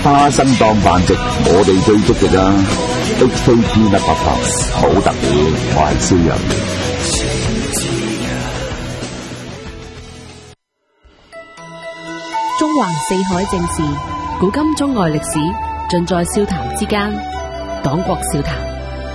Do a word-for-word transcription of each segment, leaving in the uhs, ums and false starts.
花生當飯食，我哋最足嘅咋 ？H K T 一百八好特別，我係蕭陽。 中環四海正事，古今中外歷史，盡在笑談之間。黨國笑談。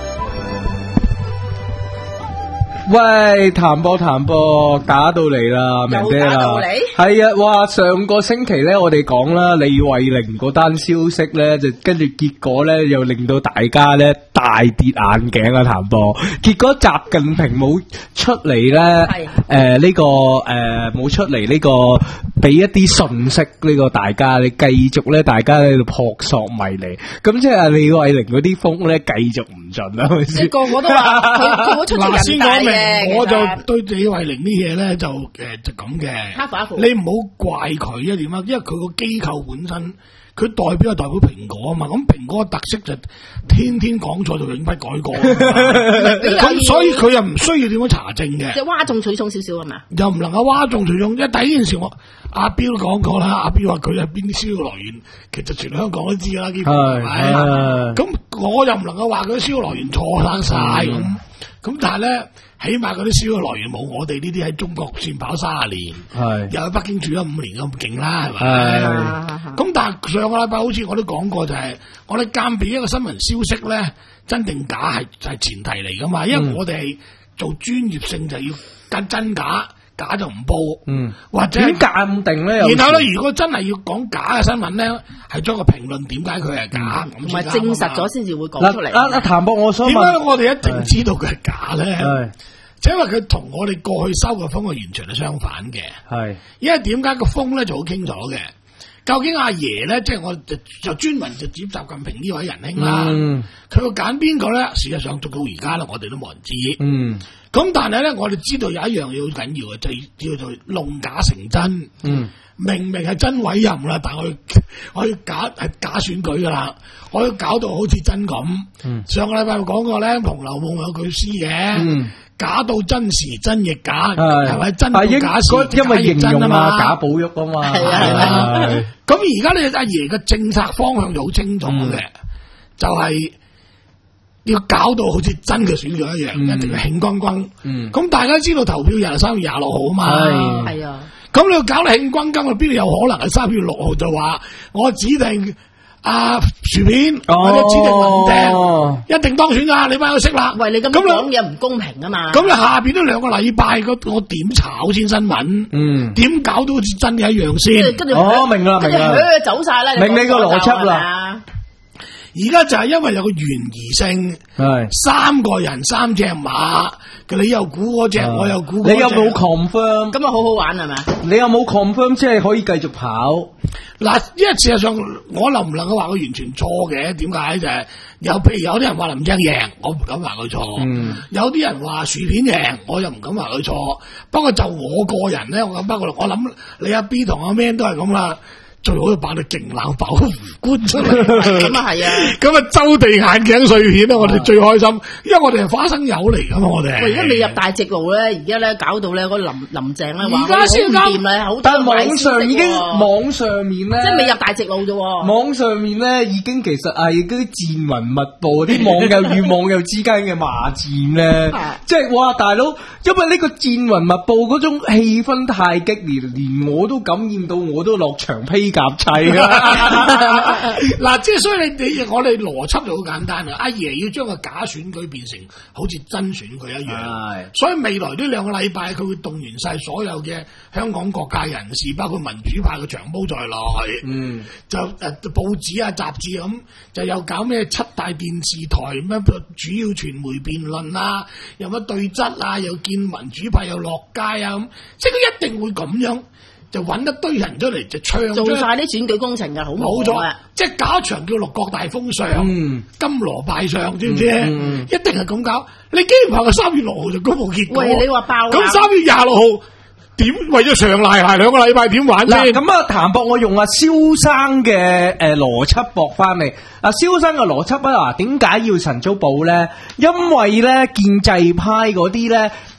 喂，談波談波，打到嚟啦，明姐啦，係啊，哇！上個星期咧，我哋講啦，李慧玲嗰單消息咧，就跟住結果咧，又令到大家咧大跌眼鏡啊！談波，結果習近平冇出嚟咧，誒呢、呃這個誒冇、呃、出嚟呢、這個俾一啲信息呢個大家，你繼續咧，大家喺度撲朔迷離，咁即係李慧玲嗰啲風咧繼續唔盡啦，係咪先？ 個個都話佢冇出席人大嘅。 我就對李慧玲啲嘢咧就誒、呃、就咁嘅，你唔好怪佢一點啊，因為佢個機構本身佢代表係代表蘋果啊嘛，咁蘋果嘅特色就天天講錯就永不改過，咁所以佢又唔需要點樣查證嘅， 即係嘩眾取寵少少啊嘛， 又唔能夠嘩眾取寵。因為第一件事我阿彪都講過啦，阿彪話佢係邊啲燒來源，其實全香港都知噶啦，基本係咪？咁我又唔能夠話佢啲燒來源錯晒晒咁，咁、嗯、但係咧。起碼嗰啲燒嘅來源冇我哋呢啲喺中國算跑三十年，係又喺北京住咗五年咁勁啦，係咪？咁但係上個禮拜好似我都講過，就係、是、我哋鑑別一個新聞消息咧，真定假係就係前提嚟噶嘛，因為我哋係做專業性就要跟真假。假就唔報，嗯，或者點鑑定咧？然後咧，如果真係要講假嘅新聞咧，係將個評論點解佢係假，咁咪證實咗先至會講出嚟。 阿阿譚博，我想問，點解我哋一定知道佢係假咧？係，就因為佢同我哋過去收嘅風係完全係相反嘅。係，因為點解個風咧就好清楚嘅？究竟阿爺咧，即係我就就專門就接習近平呢位仁兄啦。嗯，佢會揀邊個咧？事實上，做到而家啦，我哋都冇人知。嗯。咁但係咧，我哋知道有一樣嘢好緊要嘅，就叫做弄假成真。嗯，明明係真委任啦，但係我要我要假係假選舉噶啦，我要搞到好似真咁。嗯，上個禮拜講過咧，《紅樓夢》有句詩嘅，嗯，假到真時真亦假，係咪真到假時？因為形容啊，假寶玉啊嘛。係啊係啊。咁而家咧，阿爺嘅政策方向就好清楚嘅，就係。要搞到好似真嘅選舉一樣，嗯、一定要興轟轟。咁、嗯、大家知道投票日係三月廿六號啊嘛，係啊。咁你要搞到興轟轟，邊度有可能係三月六號就話我指定阿薯片、哦、或者指定林鄭、哦、一定當選噶？你班友識啦。喂，你咁講嘢唔公平啊嘛。咁你下邊都兩個禮拜，我點炒先新聞？嗯，點搞到好似真嘅一樣先？跟住哦，明啦，明啦，走晒啦，明你個邏輯啦。而家就係因為有個懸疑性，係三個人三隻馬，你又估嗰隻，我又估嗰隻，你有冇 confirm？ 咁啊，好好玩係咪？你有冇 confirm 即係可以繼續跑？嗱，因為事實上我能唔能夠話佢完全錯嘅？點解就係有譬如有啲人話林鄭贏，我唔敢話佢錯。嗯，有啲人話薯片贏，我又唔敢話佢錯。不過就我個人咧，我咁不過我諗你阿 B 同阿 Man 都係咁啦。最好就擺到勁冷爆湖官出嚟，咁啊係啊，咁啊周地眼鏡碎片啊，我哋最開心，因為我哋係花生友嚟噶嘛，我哋。喂，而家未入大直路咧，而家咧搞到咧嗰林林鄭咧，而家先搞唔掂咧，好。但係網上已經網上面咧，即係未入大直路啫。網上面咧已經其實係嗰啲戰雲密布，啲網友與網友之間嘅罵戰咧，即係哇大佬，因為呢個戰雲密布嗰種氣氛太激烈，連我都感染到，我都落場批。夾砌啦！嗱，即係所以你你我哋邏輯就好簡單啊！阿爺要將個假選舉變成好似真選舉一樣，所以未來呢兩個禮拜佢會動員晒所有嘅香港各界人士，包括民主派嘅長毛在內，嗯，就誒、呃、報紙啊雜誌咁，就又搞咩七大電視台咩主要傳媒辯論啊，又乜對質啊，又見民主派又落街啊咁，即係佢一定會咁樣。就揾一堆人出嚟就唱，做晒啲選舉工程嘅，好冇咗啊！即係搞一場叫六國大封相，嗯、金羅拜相，知唔知？嗯、一定係咁搞。你竟然話佢三月六號就公布結果，喂，你話爆咁三月廿六號點為咗長賴鞋兩個禮拜點玩先？咁啊，譚博我用阿蕭生嘅誒邏輯駁翻嚟。阿蕭生嘅邏輯啊，點解要晨早報咧？因為咧建制派嗰啲咧。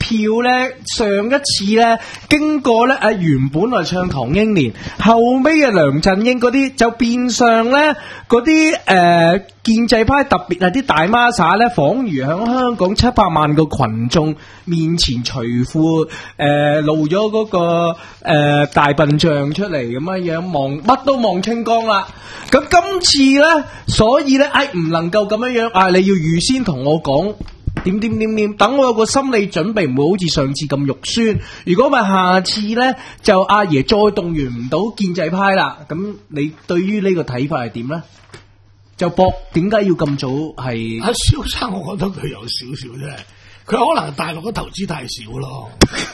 票咧，上一次咧經過咧啊，原本係唱唐英年，後尾嘅梁振英嗰啲就變相咧嗰啲誒建制派，特別係啲大孖沙咧，仿如響香港七百萬個群眾面前除褲誒露咗嗰、嗰個誒、呃、大笨象出嚟咁樣樣，望乜都望清光啦。咁今次咧，所以咧，哎唔能夠咁樣樣啊！你要預先同我講點點點點，等我有個心理準備，唔會好似上次咁肉酸。如果咪下次咧，就阿爺再動員唔到建制派啦。咁你對於呢個睇法係點咧？就博點解要咁早係？ 阿蕭生，我覺得佢有少少啫，佢可能大陸嘅投資太少咯。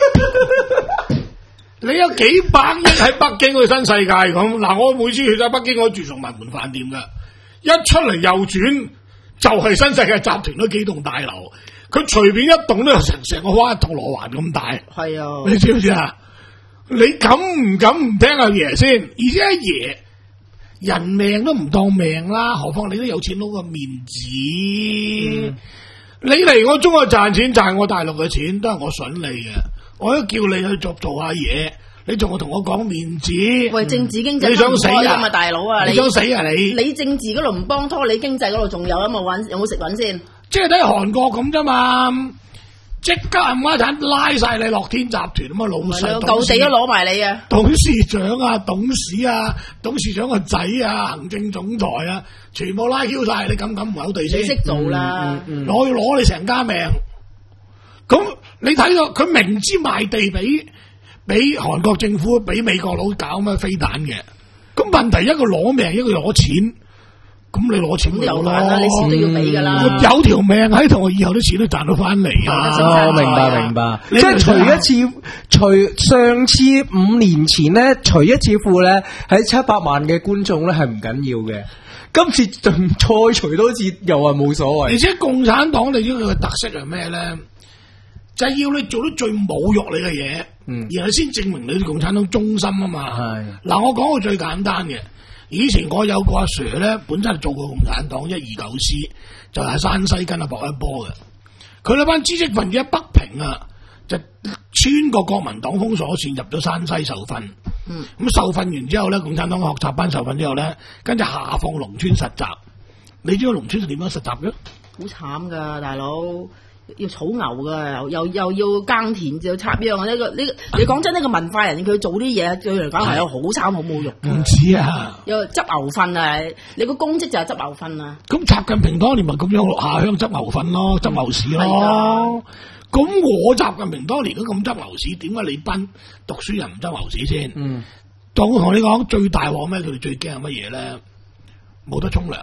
你有幾百億喺北京去新世界咁，嗱，我每次去晒北京，我住崇文門飯店噶，一出嚟右轉就係、是、新世界集團嗰幾棟大樓，佢隨便一棟都有成成個灣銅鑼灣咁大。係啊，你知唔知啊？你敢唔敢唔聽阿爺先？而且阿爺人命都唔當命啦，何況你都有錢佬個面子。嗯、你嚟我中國賺錢，賺我大陸嘅錢，都係我筍你嘅。我都叫你去做做下嘢，你仲同我講面子？ 喂，政治經濟你想死啊， 大佬啊！ 你想死啊你？ 你政治嗰度唔幫拖，你經濟嗰度仲有有冇揾？有冇食揾先？ 即係睇韓國咁啫嘛，即刻冚家鏟拉晒你樂天集團咁啊，老細舊地都攞埋你啊！ 董事長啊，董事啊，董事長個仔啊，行政總裁啊，全部拉 Q 晒，你敢唔敢唔口地先？ 你識做啦， 我、嗯嗯、要攞你成家命。咁你睇到佢明知賣地俾俾韓國政府，俾美國佬搞咩飛彈嘅，咁問題一個攞命，一個攞錢，咁你攞錢有啦， 你錢都要俾噶啦， 有條命喺度，我以後啲錢都賺到翻嚟啊！ 我、哦、明白明白，即係除一次，除上次五年前咧，除一次褲咧，喺七百萬嘅觀眾咧係唔緊要嘅，今次仲再除多次又係冇所謂。 而且共產黨你知佢嘅特色係咩咧？就係要你做到最侮辱你嘅嘢，嗯、然後先證明你對共產黨忠心啊嘛。嗱，我講個最簡單嘅，以前我有個阿 Sir 咧，本身係做過共產黨一二九師，就係山西跟阿薄一波嘅。佢嗰班知識分子喺北平啊，就穿過國民黨封鎖線入咗山西受訓。咁、嗯、受訓完之後咧，共產黨嘅學習班受訓之後咧，跟住下放農村實習。你知道農村係點樣實習嘅？ 好慘噶，大佬。要草牛噶，又又要耕田，又要插秧。呢個呢，你講真，呢個文化人佢做啲嘢，對佢嚟講係有好慘好侮辱。 唔知啊， 又執牛糞啊！你個公職就係執牛糞啊！ 咁習近平當年咪咁樣落下鄉執牛糞咯，執牛屎咯。咁我習近平當年都咁執牛屎，點解你班讀書人唔執牛屎先？嗯，當我同你講最大鑊咩？佢哋最驚係乜嘢咧？冇得沖涼。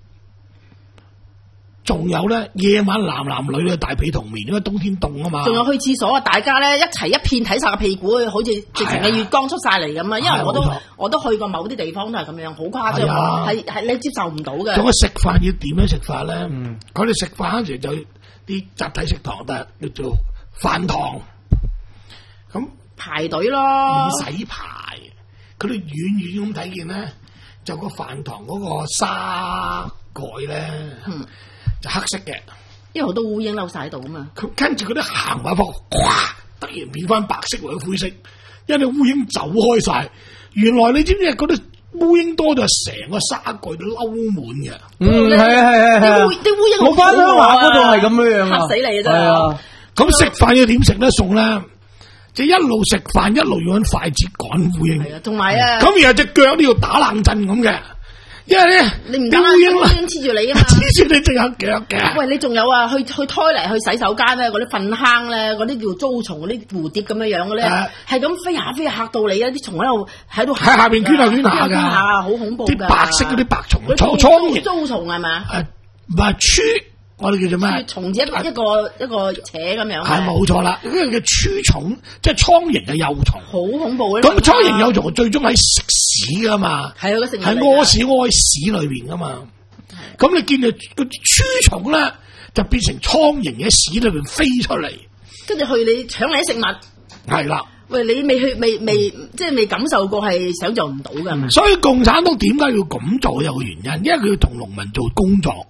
仲有咧，夜晚男男女女大被同眠，因為冬天凍啊嘛。仲有去廁所啊，大家咧一齊一片睇晒個屁股，好似直情嘅月光出晒嚟咁啊！因為我都我都去過某啲地方都係咁樣，好誇張，係係、啊、你接受唔到嘅。 仲有食飯要點樣食法咧？佢哋食飯嗰時就啲集體食堂，但係叫做飯堂，咁排隊咯， 唔使排。佢哋遠遠咁睇見咧，就個飯堂嗰個沙蓋咧。嗯就黑色嘅， 因為好多烏蠅摟晒喺度啊嘛。佢跟住嗰啲行埋方，嘩，突然變翻白色或者灰色，因為啲烏蠅走開晒。原來你知唔知嗰啲烏蠅多到成個沙蓋都摟滿嘅。 嗯，係係係係。 啲烏蠅我翻鄉下嗰度係咁樣樣， 嚇死你啊真係。 咁食飯要點食得餸咧？就一路食飯一路要揾筷子趕烏蠅。係啊， 同埋啊。 咁然後隻腳都要打冷震咁嘅。因為咧， 你唔得烏蠅黐住你啊嘛， 黐住你隻腳腳嘅。 喂，你仲有啊？去去胎嚟去洗手間咧，嗰啲糞坑咧，嗰啲叫租蟲，嗰啲蝴蝶咁樣樣嘅咧，係咁、啊、飛下飛下嚇到你啊！啲蟲喺度喺度喺下邊捲下捲下㗎，好恐怖㗎！啲白色嗰啲白蟲，蒼蠅租蟲係嘛？ 誒唔係蛆，我哋叫做咩？ 蟲子一個一個一個扯咁樣。 係冇錯啦，呢個叫蛆蟲，即係蒼蠅嘅幼蟲。好恐怖嘅。 咁蒼蠅幼蟲最終喺食屎噶嘛？係啊，係屙屎屙喺屎裏邊噶嘛？咁你見到個蛆蟲咧，就變成蒼蠅喺屎裏邊飛出嚟， 跟住去你搶你啲食物。係啦。喂，你未去未未即係未感受過，係想象唔到噶。所以共產黨點解要咁做有個原因，因為佢要同農民做工作。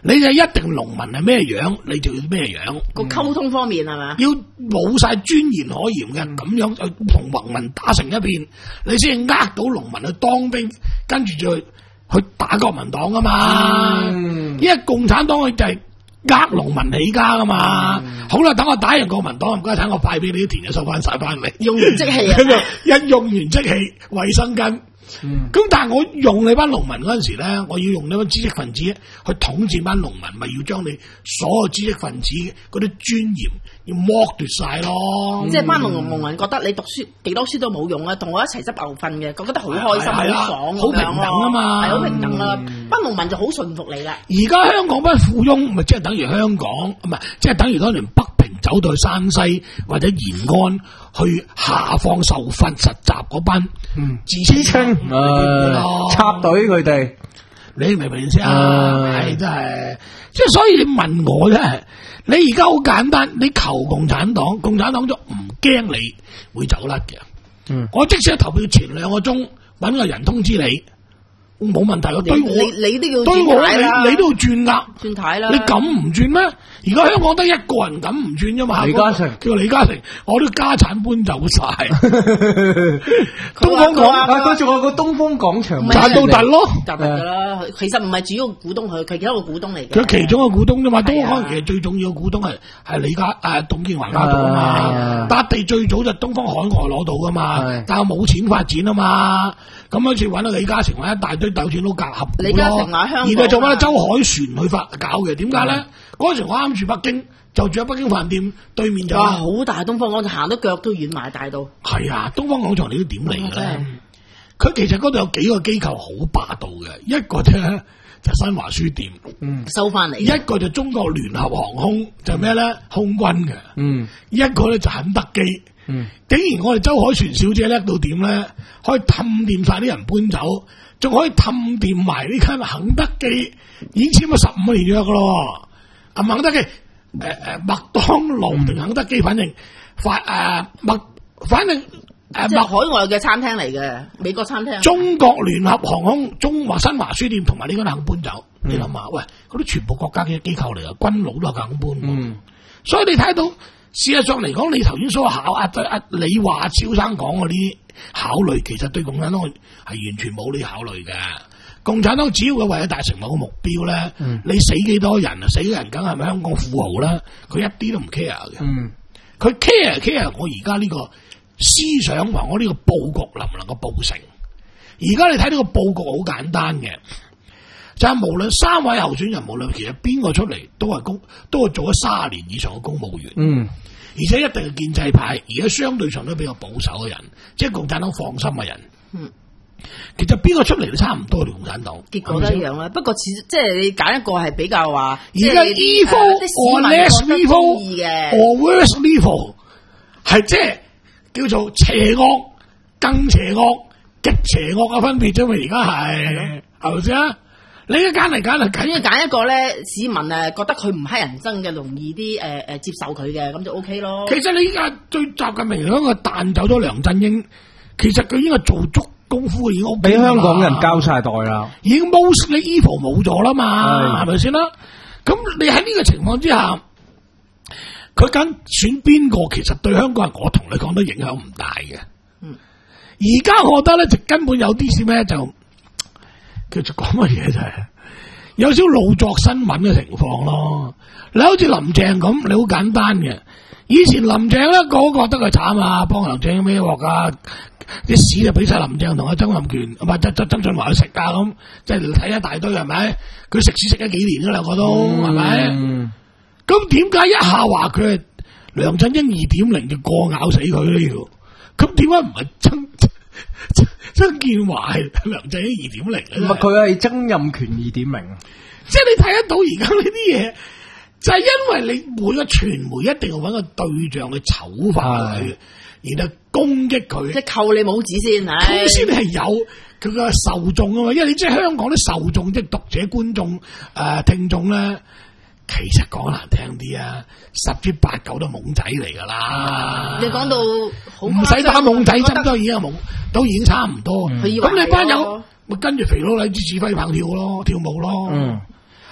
你就一定農民係咩樣，你就要咩樣。 個溝通方面係嘛？ 要冇晒尊嚴可言嘅，咁樣就同農民打成一片，你先呃到農民去當兵，跟住就去去打國民黨啊嘛。嗯、因為共產黨佢就係呃農民起家噶嘛。嗯、好啦，等我打完國民黨，唔該睇我派俾你啲田就收翻晒翻嚟， 用完即棄啊！ 一用完即棄，衛生巾。咁、嗯、但係我用你班農民嗰陣時咧，我要用你班知識分子去統治班農民，咪要將你所有知識分子嗰啲尊嚴要剝奪晒咯。嗯、即係班農農民覺得你讀書幾多書都冇用啊，同我一齊執牛糞嘅，覺得好開心好爽，好平等啊嘛，係好平等啊。嗯、班農民就好順服你啦。而家香港班富翁咪即係等於香港，唔係即係等於當年北平走到去山西或者延安去下放受訓實習嗰班知青。誒， 插隊佢哋， 你明唔明先啊？係真係，即係所以你問我咧，你而家好簡單，你求共產黨，共產黨就唔驚你會走甩嘅。嗯，我即使投票前兩個鐘搵個人通知你。冇問題咯，對我你你都要對我你你都要轉噶， 轉軚啦。 你敢唔轉咩？而家香港得一個人敢唔轉啫嘛。 李嘉誠叫李嘉誠，我啲家產搬走晒。 東方廣，佢仲有個東方廣場賺到突咯， 賺噶啦。其實唔係主要股東，佢佢其中一個股東嚟嘅。 佢其中一個股東啫嘛。東方其實最重要嘅股東係係李嘉誒董建華家族啊嘛。笪地最早就東方海外攞到噶嘛，但係冇錢發展啊嘛。咁好似揾到李嘉誠揾一大堆有錢佬夾合股咯， 李嘉誠喺香港， 而家做翻周凱旋去發搞嘅，點解咧？嗰陣時我啱住北京，就住喺北京飯店對面就， 哇！好大東方廣場，行到腳都軟埋大到。 係啊，東方廣場你都點嚟嘅咧？佢、嗯、其實嗰度有幾個機構好霸道嘅，一個啫就新華書店，嗯， 收翻嚟； 一個就中國聯合航空，就咩咧？空軍嘅，嗯，一個咧就肯德基。嗯，竟然我哋周凱旋小姐叻到點咧，可以氹掂晒啲人搬走，仲可以氹掂埋呢間肯德基，已經簽咗十五年約噶咯。啊，肯德基，誒、呃、誒，麥當勞定肯德基，反正發誒麥，反正誒即係海外嘅餐廳嚟嘅，美國餐廳。 中國聯合航空、中華新華書店同埋呢間肯搬走，嗯、你諗下，喂，嗰啲全部國家嘅機構嚟嘅，軍佬都係肯搬。嗯，所以你睇到。事實上嚟講，你頭先所考阿阿李華超生講嗰啲考慮，其實對共產黨係完全冇呢考慮嘅。共產黨只要佢為咗達成某個目標咧，嗯、你死幾多人啊？死嘅人梗係咪香港富豪啦？佢一啲都唔 care 嘅。佢、嗯、care care 我而家呢個思想話我呢個佈局能唔能夠佈成？而家你睇呢個佈局好簡單嘅，就係、是、無論三位候選人，無論其實邊個出嚟，都係公，都係做咗卅年以上嘅公務員。嗯。而且一定係建制派，而家相對上都比較保守嘅人，即係共產黨放心嘅人。嗯，其實邊個出嚟都差唔多，共產黨結果都一樣啦。不過似即係你揀一個係比較話， 而家 evil or less evil 嘅，or worse evil 係即係叫做邪惡、更邪惡、極邪惡嘅分別啫嘛。而家係係咪先啊？你一揀嚟揀嚟，梗係揀一個咧，市民誒覺得佢唔乞人憎嘅，容易啲誒誒接受佢嘅，咁就 O K 咯。 其實你依家最習近平嗰個彈走咗梁振英，其實佢已經係做足功夫，已經俾香港人交晒代啦， 已經 mostly evil 冇咗啦嘛，係咪先啦？咁你喺呢個情況之下，佢揀選邊個，其實對香港人，我同你講都影響唔大嘅。嗯，而家我覺得咧，就根本有啲事咩就。其實講乜嘢就係有少老作新聞嘅情況咯。你好似林鄭咁，你好簡單嘅。以前林鄭咧，個個覺得佢慘啊，幫林鄭孭鑊啊，啲屎就俾晒林鄭同阿曾蔭權，唔係曾曾曾俊華去食啊咁，即係睇一大堆係咪？佢食屎食咗幾年啦，兩個都係咪？咁點解一下話佢係梁振英二點零就過咬死佢呢？要咁點解唔係曾？曾建華係梁振英二點零， 唔係佢係曾蔭權二點零， 即係你睇得到而家呢啲嘢，就係、是、因為你每個傳媒一定要揾個對象去醜化佢，然後攻擊佢， 即係扣你帽子先， 咁先係有佢個受眾啊嘛。因為你知香港啲受眾即係讀者、觀眾、誒、呃、聽眾咧。其實講難聽啲啊，十之八九都懵仔嚟噶啦。 你講到好唔使打懵仔針都已經係懵，都已經差唔多。咁、嗯、你班友咪跟住肥佬黎支指揮棒跳咯，跳舞咯。嗯，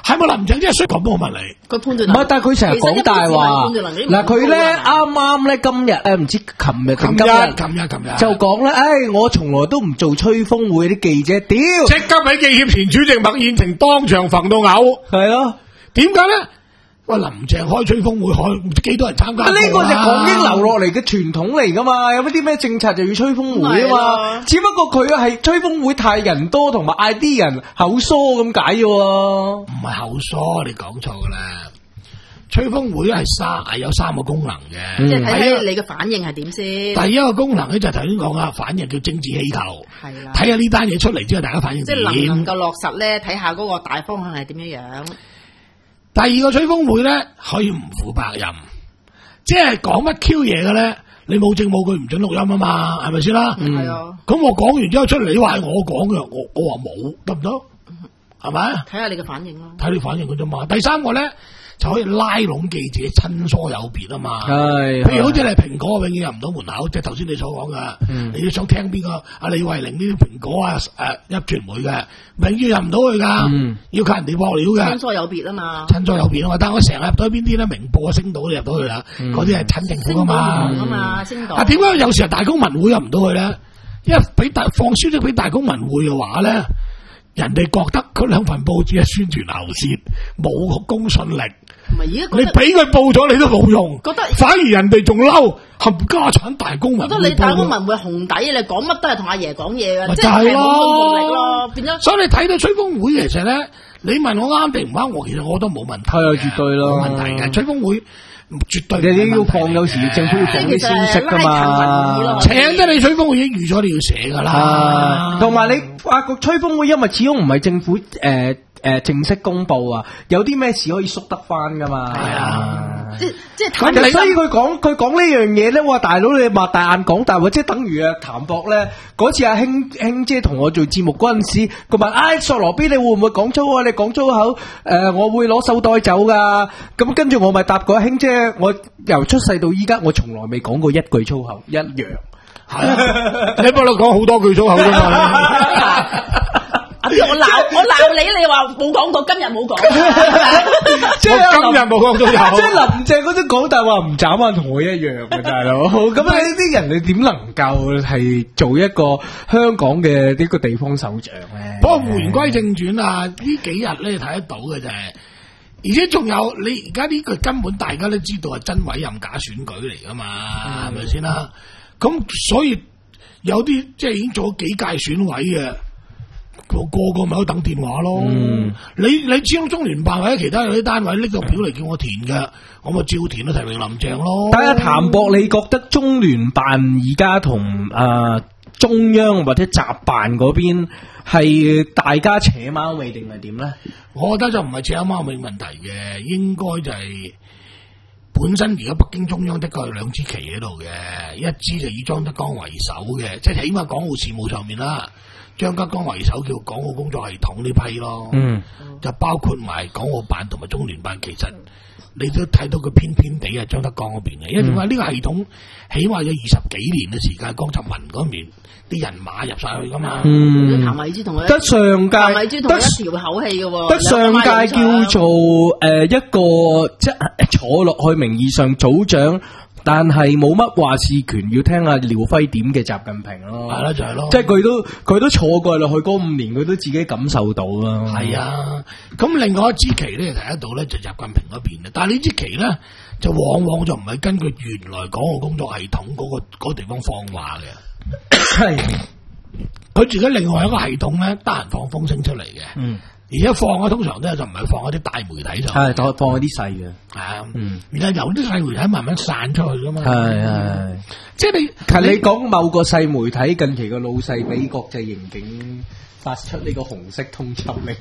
係咪林鄭真係衰講？我問你， 佢判斷唔係，但係佢成日講大話。嗱，佢咧啱啱咧今日誒唔知琴日定今日， 琴日琴日就講咧，誒我從來都唔做吹風會啲記者，屌！ 即刻俾記協前主席麥燕庭當場憤到嘔。 係咯， 點解咧？喂，林鄭開吹風會開唔知幾多人參加？ 呢個就港英留落嚟嘅傳統嚟噶嘛，有啲咩政策就要吹風會啊嘛。只不過佢係吹風會太人多，同埋嗌啲人口疏咁解嘅。唔係口疏，你講錯噶啦。吹風會係三係有三個功能嘅， 即係睇睇你嘅反應係點先。 第一個功能咧就係頭先講啊，反應叫政治氣球， 係啦。 睇下呢單嘢出嚟之後，大家反應點？ 即係能唔能夠落實咧？睇下嗰個大方向係點樣樣。 第二個吹風會咧可以唔負責任，即係講乜 Q 嘢嘅咧，你冇證冇據唔准錄音啊嘛，係咪先啦？ 係啊。 咁我講完之後出嚟，你話係我講嘅，我我話冇得唔得？係咪？ 睇下你嘅反應咯。 睇你反應嘅啫嘛。第三個咧。就可以拉攏記者親疏有別啊嘛，係，譬如好似你蘋果永遠入唔到門口，即係頭先你所講嘅，嗯、你要想聽邊個阿李慧玲呢啲蘋果啊誒一傳媒嘅，永遠入唔到去噶，嗯、要靠人哋爆料嘅， 親疏有別啊嘛， 親疏有別啊嘛，但係我成日入到去邊啲咧，明報啊、星島都入到去啦，嗰啲係親政府噶嘛， 啊嘛，星島啊點解有時候大公文匯入唔到去咧？因為俾大放消息俾大公文匯嘅話咧。人哋覺得嗰兩份報紙係宣傳喉舌，冇公信力。 唔係而家你俾佢報咗，你都冇用。 覺得反而人哋仲嬲，冚家產大公文。 覺得你大公文會紅底，你講乜都係同阿爺講嘢嘅， 即係冇公信力咯。變咗， 所以你睇到吹風會其實咧，你問我啱定唔啱，我其實我都冇問題。 係啊，絕對咯， 冇問題嘅。吹風會絕對你你要放，有時政府要放啲消息噶嘛。 請得你吹風會已經預咗你要寫噶啦。 同埋你發覺吹風會，因為始終唔係政府誒。呃誒、呃，正式公布啊，有啲咩事可以縮得翻噶嘛？係啊， 即即咁所以佢講佢講呢樣嘢咧，哇大佬你擘大眼講大話，即係等於啊譚博咧嗰次阿興興姐同我做節目嗰陣時，佢問：唉、哎，索羅比你會唔會講粗口？你講粗口，誒、呃，我會攞手袋走噶。咁跟住我咪答過興姐，我由出世到依家，我從來未講過一句粗口，一樣。係啊， 你幫我講好多句粗口啫嘛。 我鬧我鬧你，你話冇講到，今日冇講， 即係今日冇講到有， 即係林鄭嗰啲講大話唔眨眼，同我一樣嘅大佬。咁呢啲人你點能夠係做一個香港嘅呢個地方首長咧？ 不過言歸正傳啊，呢幾日咧睇得到嘅就係，而且仲有你而家呢個根本大家都知道係真委任假選舉嚟噶嘛，係咪先啦？咁所以有啲即係已經做咗幾屆選委嘅。個個咪喺度等電話咯，嗯、你你知道中聯辦或者其他有啲單位拎個表嚟叫我填嘅，我咪照填咯，提名林鄭咯。 但係譚博，你覺得中聯辦而家同誒中央或者習辦嗰邊係大家扯貓尾定係點咧？ 我覺得就唔係扯貓尾問題嘅，應該就係本身而家北京中央的確有兩支旗喺度嘅，一支就以張德江為首嘅，即係起碼港澳事務上面啦。張德江為首叫港澳工作系統呢批咯，嗯，就包括埋港澳辦同埋中聯辦，其實你都睇到佢偏偏地係張德江嗰邊嘅，因為點解呢個系統起碼有二十幾年嘅時間，江澤民嗰邊啲人馬入晒去噶嘛， 嗯，譚慧珠同佢得上屆， 譚慧珠同佢一條口氣嘅喎， 得上屆叫做誒、呃、一個即係坐落去名義上組長。但係冇乜話事權，要聽阿廖輝點嘅習近平咯， 係啦就係咯， 即係佢都佢都坐過落去嗰五年，佢都自己感受到啦。 係啊，咁另外一支旗咧睇得到咧就習近平嗰邊，但係呢支旗咧就往往就唔係根據原來港澳工作系統嗰、嗰個、嗰個地方放話嘅，係佢自己另外一個系統咧，得閒放風聲出嚟嘅。嗯。而家放嘅通常咧就唔係放喺啲大媒體上，係放喺啲細嘅，係啊，嗯，然後由啲細媒體慢慢散出去噶嘛，係係，即係你， 其實你講某個細媒體近期個老細俾國際刑警發出呢個紅色通緝令，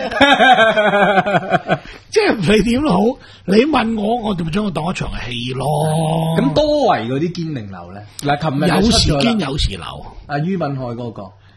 即係你點都好，你問我，我就將佢當一場戲咯。 咁多維嗰啲堅定流咧，嗱，琴日有時堅有時流， 阿于敏海嗰個。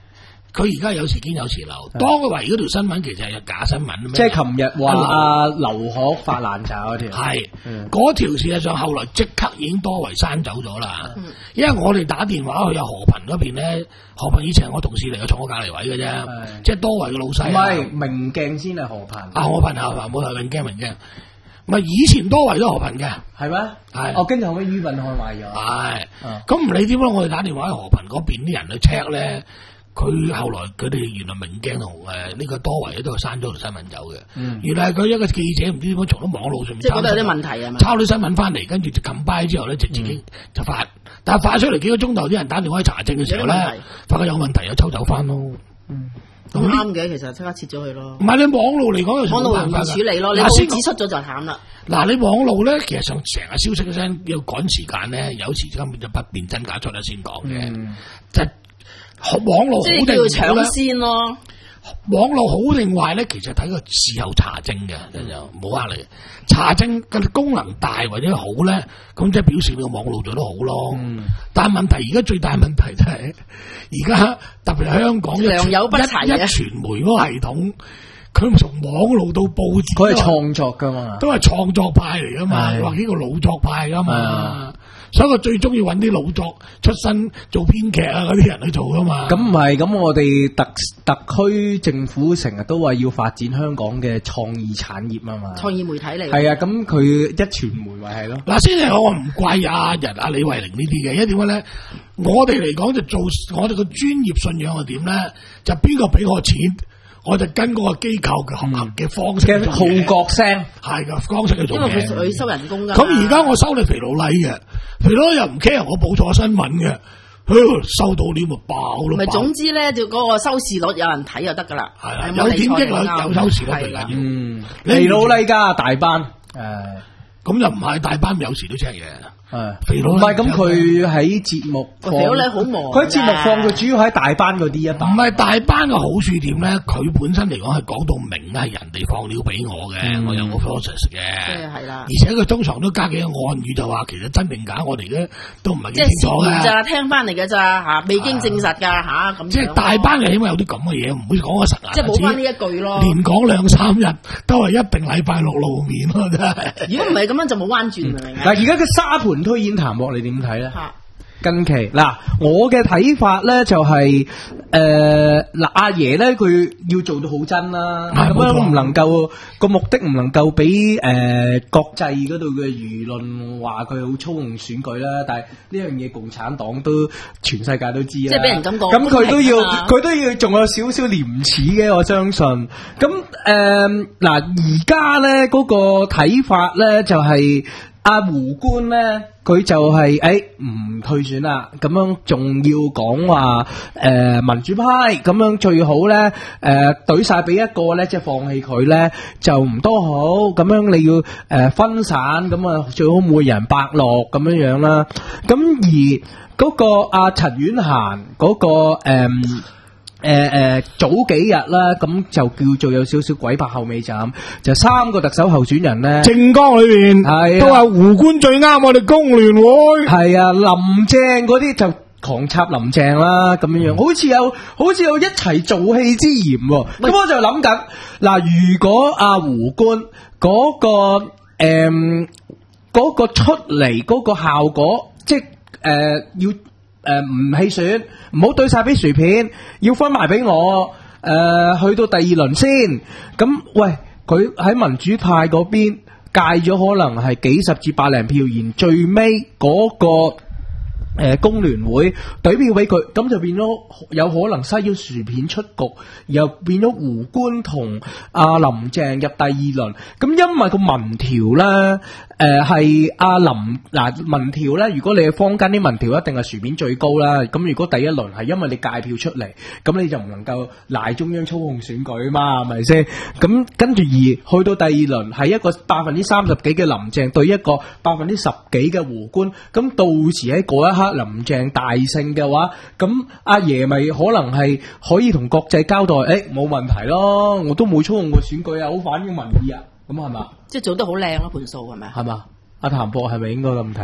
佢而家有時堅有時流，當佢懷疑嗰條新聞其實係假新聞。 即係琴日話阿劉鶴發爛渣嗰條， 係嗰條事實上後來即刻已經多維刪走咗啦。嗯、因為我哋打電話去阿何頻嗰邊咧，何頻以前係我同事嚟嘅，坐我隔離位嘅啫，即係多維嘅老細。唔係明鏡先係何頻， 啊何頻何頻冇係明鏡明鏡，唔係以前多維都何頻嘅， 係咩？係哦，跟住後尾于品開賣咗。係， 咁唔理點樣，我哋打電話去何頻嗰邊啲人去 check 咧。佢後來佢哋原來明鏡同誒呢個多維都係刪咗條新聞走嘅，嗯、原來係佢一個記者唔知點樣從啲網絡上面， 即係覺得有啲問題啊嘛， 抄啲新聞翻嚟，跟住就撳掰之後咧就自己就發，嗯、但係發出嚟幾個鐘頭，啲人打電話去查證嘅時候咧，發覺有問題又抽走翻咯。 嗯，咁啱嘅，其實即刻切咗佢咯。唔係你網路嚟講， 網路容易處理咯，你報紙出咗就慘啦。 嗱，你網路咧，其實上成日消息嗰陣要趕時間咧，有時根本就不辨真假出嚟先講嘅，嗯、就。網絡好定唔好咧？ 先咯， 網絡好定壞咧？其實睇個事後查證嘅，就冇呃你。查證嘅功能大或者好咧，咁即係表示你個網絡做得好咯。嗯、但係問題而家最大問題就係，而家特別係香港良莠不齊一傳媒嗰個系統，佢從網絡到報紙， 佢係創作噶嘛， 都係創作派嚟噶嘛，或者個老作派噶嘛。所以佢最中意揾啲老作出身做編劇啊嗰啲人去做噶嘛。咁唔係，咁我哋特特區政府成日都話要發展香港嘅創意產業啊嘛。 創意媒體嚟。 係啊，咁佢一傳媒咪係咯。 嗱，先係我唔怪阿人阿李慧玲呢啲嘅，因為點解咧？我哋嚟講就做我哋個專業信仰係點咧？就邊個俾我錢？我就跟嗰個機構嘅合合嘅方式嘅號角聲， 係噶方式去做嘅。 因為佢佢收人工噶。 咁而家我收你肥佬禮嘅，肥佬又唔 care 我報錯新聞嘅，收到你咪爆咯。 咪總之咧，就嗰個收視率有人睇就得噶啦。 係啊，有點擊率有收視率嚟噶。嗯， 肥佬禮噶大班，誒， 咁又唔係大班，有時都 check 嘅。 誒，肥佬唔係咁，佢喺節目， 肥佬禮好忙。 佢喺節目放，佢主要喺大班嗰啲一班。 唔係大班嘅好處點咧？佢本身嚟講係講到明咧，係人哋放料俾我嘅，嗯、我有個 process 嘅。即係係啦。而且佢通常都加幾個暗語，就話其實真定假，我哋咧都唔係幾清楚嘅。即係咋，聽翻嚟嘅咋吓，未經證實噶吓咁。即係大班嘅，起碼有啲咁嘅嘢，唔會講個實牙。 即係冇翻呢一句咯。 連講兩三日都係一定禮拜六露面咯，真係。 如果唔係咁樣就冇彎轉明唔明？ 嗱，而家嘅沙盤推演談幕，你點睇咧？近期嗱，我嘅睇法咧就係誒嗱，阿爺咧佢要做到好真啦，咁樣唔能夠個目的唔能夠俾誒國際嗰度嘅輿論話佢好操控選舉啦。但係呢樣嘢共產黨都全世界都知啦， 即係俾人感覺咁佢都要佢都要仲有少少廉恥嘅，我相信。咁誒嗱，而家咧嗰個睇法咧就係阿胡官咧。佢就係誒唔退選啦，咁樣仲要講話誒民主派咁樣最好咧誒懟晒俾一個咧，即係放棄佢咧就唔多好，咁樣你要誒、呃、分散，咁啊最好每人百樂咁樣樣啦。咁而嗰個阿陳婉嫻嗰個誒。呃誒誒、呃呃，早幾日啦，咁就叫做有少少鬼拍後尾枕，就三個特首候選人咧， 政綱裏邊係、啊、都話胡官最啱我哋工聯會， 係啊，林鄭嗰啲就狂插林鄭啦，咁樣樣，嗯、好似有好似有一齊做戲之嫌，咁喂我就諗緊，嗱，如果阿、啊、胡官嗰、那個誒嗰、呃那個出嚟嗰個效果，即係誒、呃、要。誒，唔棄選，唔好對晒俾薯片，要分埋俾我。誒、呃，去到第二輪先。咁，喂，佢喺民主派嗰邊戒咗，可能係幾十至百零票，然最尾嗰個誒工聯會懟票俾佢，咁就變咗有可能篩咗薯片出局，又變咗胡官同阿林鄭入第二輪。咁因為個民調咧。誒係阿林嗱民調咧，如果你係坊間啲民調一定係薯片最高啦。咁如果第一輪係因為你界票出嚟，咁你就唔能夠賴中央操控選舉啊嘛，係咪先？咁跟住而去到第二輪係一個百分之三十幾嘅林鄭對一個百分之十幾嘅胡官，咁到時喺嗰一刻林鄭大勝嘅話，咁阿爺咪可能係可以同國際交代，誒冇問題咯，我都冇操控過選舉啊，好反映民意啊。咁係嘛？ 即係做得好靚咯，盤數係咪？ 係嘛？阿譚博係咪應該咁睇啊？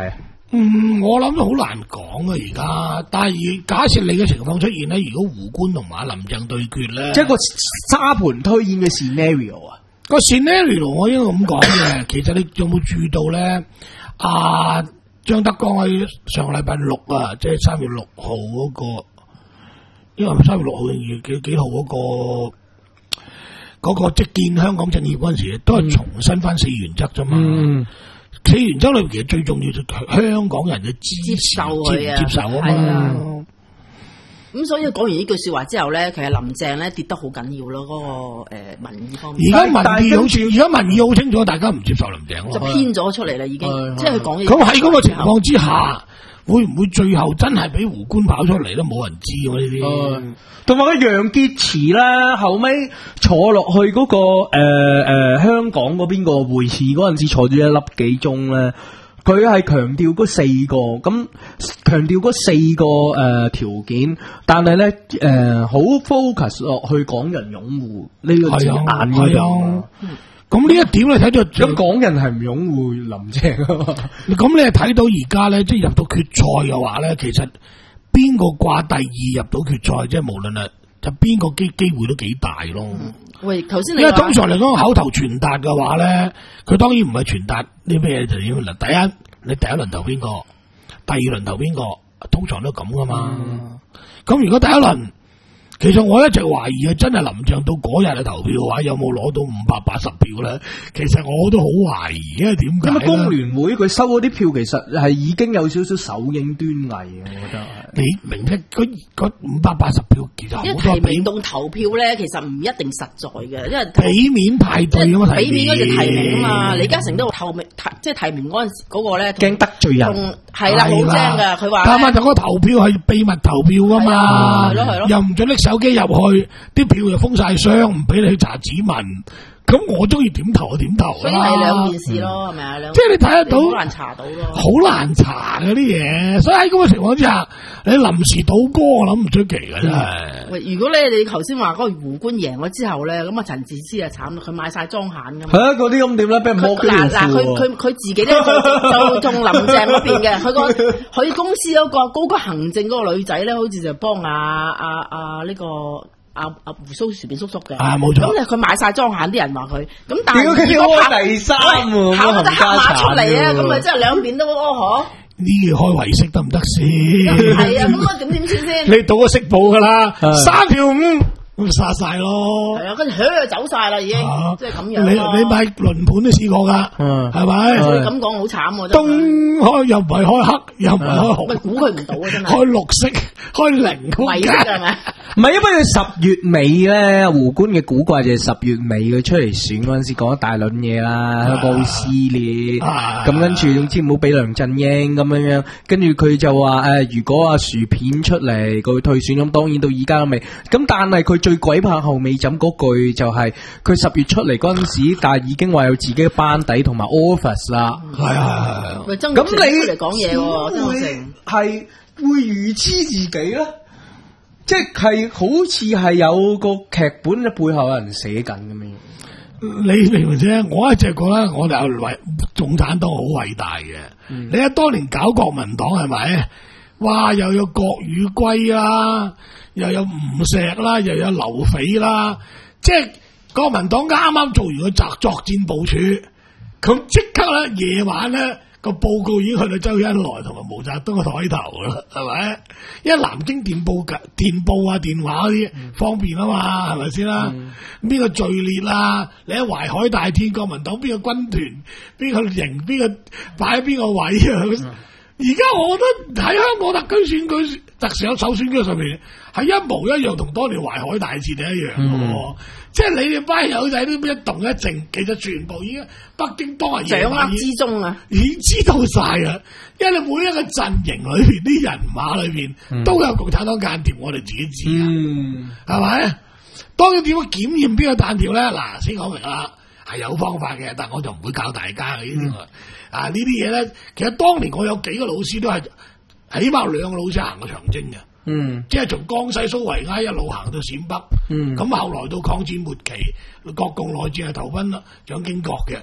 嗯，我諗都好難講啊！而家，但係假設你嘅情況出現咧，如果胡官同埋林鄭對決咧， 即係個沙盤推演嘅 scenario 啊， 個 scenario 我應該咁講嘅。其實你有冇注意到咧？阿、啊、張德江喺上個禮拜六啊，即係三月六號嗰個，因為三月六號定幾幾號嗰、嗰個嗰、嗰個即係建香港政協嗰陣時，都係重申翻四原則啫嘛。嗯四原則裏邊其實最重要就係香港人嘅支持，接受佢啊，接受啊嘛。 咁所以講完呢句說話之後咧，其實林鄭咧跌得好緊要咯，嗰、那個誒、呃、民意方面。 而家民意好似，而家民意好清楚，大家唔接受林鄭咯， 就偏咗出嚟啦，已經。即係佢講嘢。 咁喺嗰個情況之下，會唔會最後真係俾胡官跑出嚟都冇人知喎呢啲？ 同埋個楊潔篪啦，後尾坐落去嗰、那個誒誒、呃呃、香港嗰邊個會議嗰陣時坐咗一粒幾鐘咧，佢係強調嗰四個咁強調嗰四個誒條、呃、件，但係咧誒好 focus 落去港人擁護呢個字眼嗰度。 咁呢一點你睇到， 咁港人係唔擁護林鄭啊？ 咁你係睇到而家咧，即係入到決賽嘅話咧，其實。邊個掛第二入到決賽，即係無論係就邊個機機會都幾大咯。 喂，頭先你因為通常嚟講口頭傳達嘅話咧，佢當然唔係傳達啲咩嘢就要嗱，第一你第一輪投邊個，第二輪投邊個，通常都咁噶嘛。咁、嗯、如果第一輪，其實我一直懷疑啊，真係林鄭到嗰日嘅投票嘅話，有冇攞到五百八十票咧？其實我都好懷疑，因為點解？因為工聯會佢收嗰啲票，其實係已經有少少手影端倪嘅，我覺得。 你明唔明？嗰五百八十票其實好多提名同投票咧，其實唔一定實在嘅，因為俾面派對咁嘛， 俾面嗰隻提名啊嘛。李嘉誠都投名，即係提名嗰陣時嗰個咧， 驚得罪人， 係啦，好精噶。佢話， 但係就嗰個投票係秘密投票噶嘛， 係咯係咯， 又唔准拎手機入去，啲票又封晒箱，唔俾你去查指紋。咁我中意點投就點投啦， 所以係兩件事咯，係咪啊？ 即係你睇得到， 好難查到咯， 好難查嗰啲嘢。所以喺咁嘅情況之下，你臨時倒戈，我諗唔出奇嘅真係。 喂，如果咧你頭先話嗰個胡官贏咗之後咧，咁啊陳智思啊慘啦，佢買晒莊閒噶嘛。 係啊，嗰啲咁點咧？俾人摸佢嗱嗱，佢佢佢自己咧就仲林鄭嗰邊嘅，佢個佢公司嗰個高級行政嗰個女仔咧，好似就幫阿阿阿呢個。阿阿胡鬚薯片叔叔嘅， 啊冇錯， 咁佢買晒莊閒，啲人話佢，咁但係如果拍第三喎， 考得黑馬出嚟啊，咁咪即係兩邊都屙嗬？ 呢個開圍式得唔得先？ 係啊，咁啊點點先先？ 你賭個色報噶啦，三票五。咁殺晒咯，係啊，跟住佢走晒啦，已經，即係咁樣。 你你買輪盤都試過噶，係咪？ 所以咁講好慘喎， 東開又唔係開黑，又唔係開紅， 咪估佢唔到啊！真係開綠色，開零咁迷色係咪？ 唔係，因為佢十月尾咧，胡官嘅古怪就係十月尾佢出嚟選嗰陣時講一大輪嘢啦，香港好撕裂，咁跟住總之唔好俾梁振英咁樣樣，跟住佢就話誒，如果阿薯片出嚟佢退選，咁當然到而家都未，咁但係佢。最鬼怕後尾枕嗰句就係佢十月出嚟嗰陣時，但係已經話有自己嘅班底同埋 office 啦。 係啊係係。咁你嚟講嘢喎，曾鈺成係會預知自己咧，即係好似係有個劇本嘅背後有人寫緊咁樣。 你明唔明啫？我一直覺得我哋為共產黨好偉大嘅。嗯、你一當年搞國民黨係咪？哇！又有郭汝珪啦。又有吳石啦，又有劉斐啦，即係國民黨啱啱做完個作作戰部署，咁即刻咧夜晚咧個報告已經去到周恩來同埋毛澤東個台頭啦，係咪？因為南京電報嘅電報啊、電話嗰啲方便啊嘛，係咪先啦？邊、嗯、個序列啦？你喺淮海大天，國民黨邊個軍團、邊個營、邊個擺喺邊個位啊？而家、嗯、我覺得喺香港特區選舉、特首首選舉上面。係一模一樣，同當年淮海大戰一樣嘅，嗯、即係你哋班友仔都一動一靜，其實全部已經北京當日掌握之中啊， 已經知道晒啦。因為你每一個陣營裏邊啲人馬裏邊、嗯、都有共產黨間諜，我哋自己知啊，係咪、嗯？當然點樣檢驗邊個間諜咧？嗱，先講明啦，係有方法嘅，但係我就唔會教大家嘅呢啲啊呢啲嘢咧。其實當年我有幾個老師都係，起碼兩個老師行過長征嘅。嗯，即係從江西蘇維埃一路行到陝北，嗯，咁後來到抗戰末期，國共內戰係投奔啦蔣經國嘅，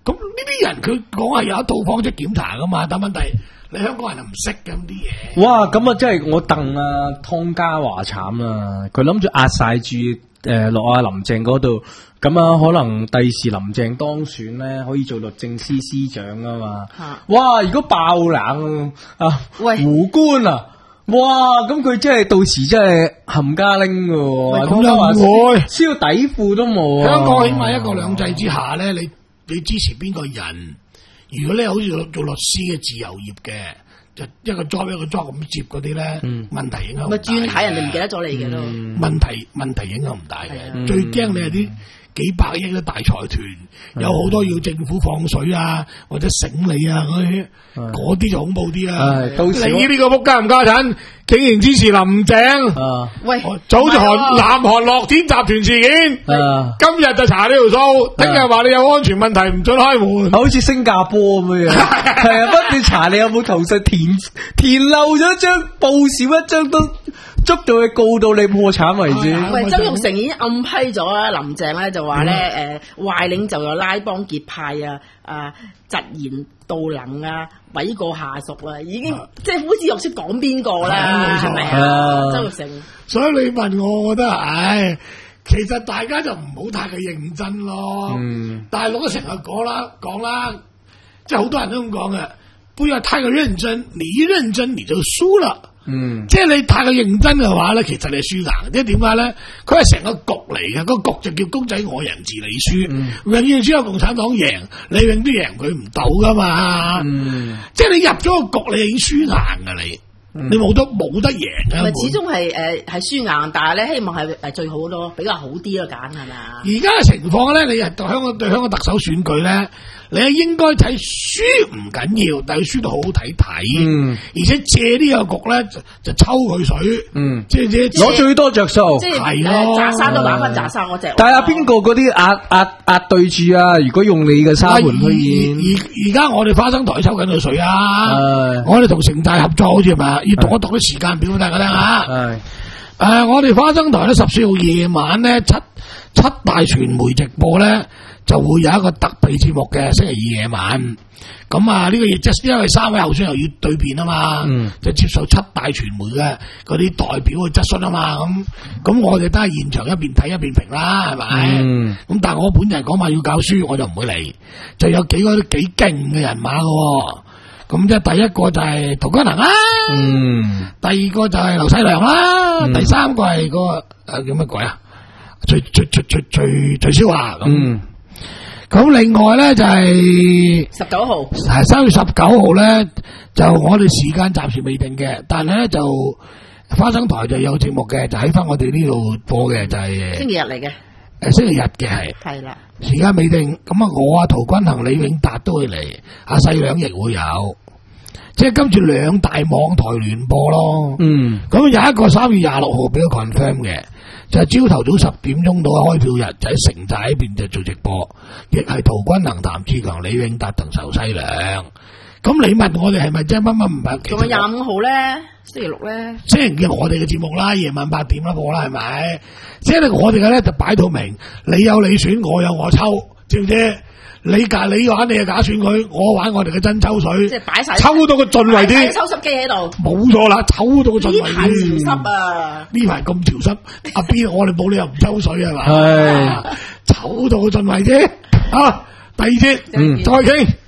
咁呢啲人佢講係有一套方式檢查噶嘛，但問題你香港人就唔識嘅咁啲嘢。 哇！咁啊，真係我戥啊湯家驊慘啊！佢諗住壓晒住誒落阿林鄭嗰度，咁啊可能第時林鄭當選咧，可以做律政司司長啊嘛。啊哇！如果爆冷啊，喂，胡官啊！哇！咁佢真係到時真係冚家拎嘅， 咁又唔會， 燒底褲都冇。 香港起碼一國兩制之下咧，你你支持邊個人？如果你好似做律師嘅自由業嘅，就一個 job 一個 job 咁接嗰啲咧，嗯、問題影響唔大。 咪轉睇人哋唔記得咗你嘅咯。 問題問題影響唔大嘅，嗯、最驚你係啲幾百億嘅大財團，嗯、有好多要政府放水啊，或者醒你啊嗰啲，嗰啲、嗯、就恐怖啲啊！ 嗯、到時你呢個仆家唔家產，竟然支持林鄭？啊、喂，早就韓南韓樂天集團事件，啊、今日就查呢條數，聽日話你有安全問題唔准開門， 好似新加坡咁樣，係啊，不斷查你有冇投訴，填填漏咗張報少一張都捉到佢告到你破產為止。 喂，曾鈺成已經暗批咗啦，林鄭咧就話咧，誒壞領就有拉幫結派啊，啊疾言盜能啊，諉過下屬啊，已經即係好似又識講邊個啦，係咪啊？曾鈺成， 所以你問我，我覺得唉，其實大家就唔好太過認真咯。嗯，大陸都成日講啦，講啦，即係好多人都咁講嘅，不要太過認真，你一認真你就輸啦。嗯，即係你太過認真嘅話咧，其實你係輸硬。即係點解咧？佢係成個局嚟嘅，個局就叫公仔我贏自你輸，嗯、永遠只有共產黨贏，你永遠都贏佢唔到噶嘛。嗯，即係你入咗個局，你已經輸硬噶你。你冇得冇得贏啊！ 咪始終係誒係輸硬，但係咧希望係誒最好咯，比較好啲咯，揀係咪啊？ 而家嘅情況咧，你係對香港對香港特首選舉咧，你係應該睇輸唔緊要，但係輸到好好睇睇。嗯，而且借呢個局咧就就抽佢水。嗯，即係即係攞最多着數。 即係係咯，砸山都打翻砸山嗰隻。 但係阿邊個嗰啲壓壓壓對住啊？如果用你嘅沙盤推演， 而而家我哋花生台抽緊佢水啊！我哋同城大合作好似係咪？要讀一讀啲時間表俾大家聽下。係，誒、呃，我哋花生台咧十四號夜晚咧七七大傳媒直播咧就會有一個特備節目嘅，星期二夜晚。咁啊，呢、這個亦即係因為三位候選人又要對辯啊嘛，嗯、就接受七大傳媒嘅嗰啲代表嘅質詢啊嘛。咁咁我哋都係現場一邊睇一邊評啦，係咪？咁、嗯、但係我本人講話要教書，我就唔會嚟。就有幾個幾勁嘅人馬嘅。咁即係第一個就係陶君行啦，嗯，第二個就係劉細良啦，嗯、第三個係、嗰個誒叫乜鬼啊？徐徐徐徐徐徐少華咁。嗯，咁另外咧就係十九號， 係三月十九號咧，就我哋時間暫時未定嘅，但係咧就花生台就有節目嘅，就喺翻我哋呢度播嘅，就係星期日嚟嘅。 誒，星期日嘅係係啦，時間未定。咁啊，我啊陶君行、李永達都會嚟，阿細兩亦會有，即係跟住兩大網台聯播咯。嗯，咁有一個三月廿六號俾我 confirm 嘅，就係朝頭早十點鐘到開票日，就喺城寨呢邊就做直播，亦係陶君行、譚志強、李永達同仇西良。咁你問我哋係咪真乜乜唔係？ 仲有廿五號咧，星期六咧， 星期五我哋嘅節目啦，夜晚八點啦播啦，係咪？即係我哋嘅咧就擺到明，你有你選，我有我抽，知唔知？你揀你玩你嘅假選佢，我玩我哋嘅真抽水， 即係擺晒抽到個盡為啲， 抽濕機喺度， 冇錯啦，抽到個盡為啲。呢排潮濕啊！ 呢排咁潮濕，阿邊我哋冇理由唔抽水係嘛？係抽到個盡為啫。啊，第二節，嗯，再傾。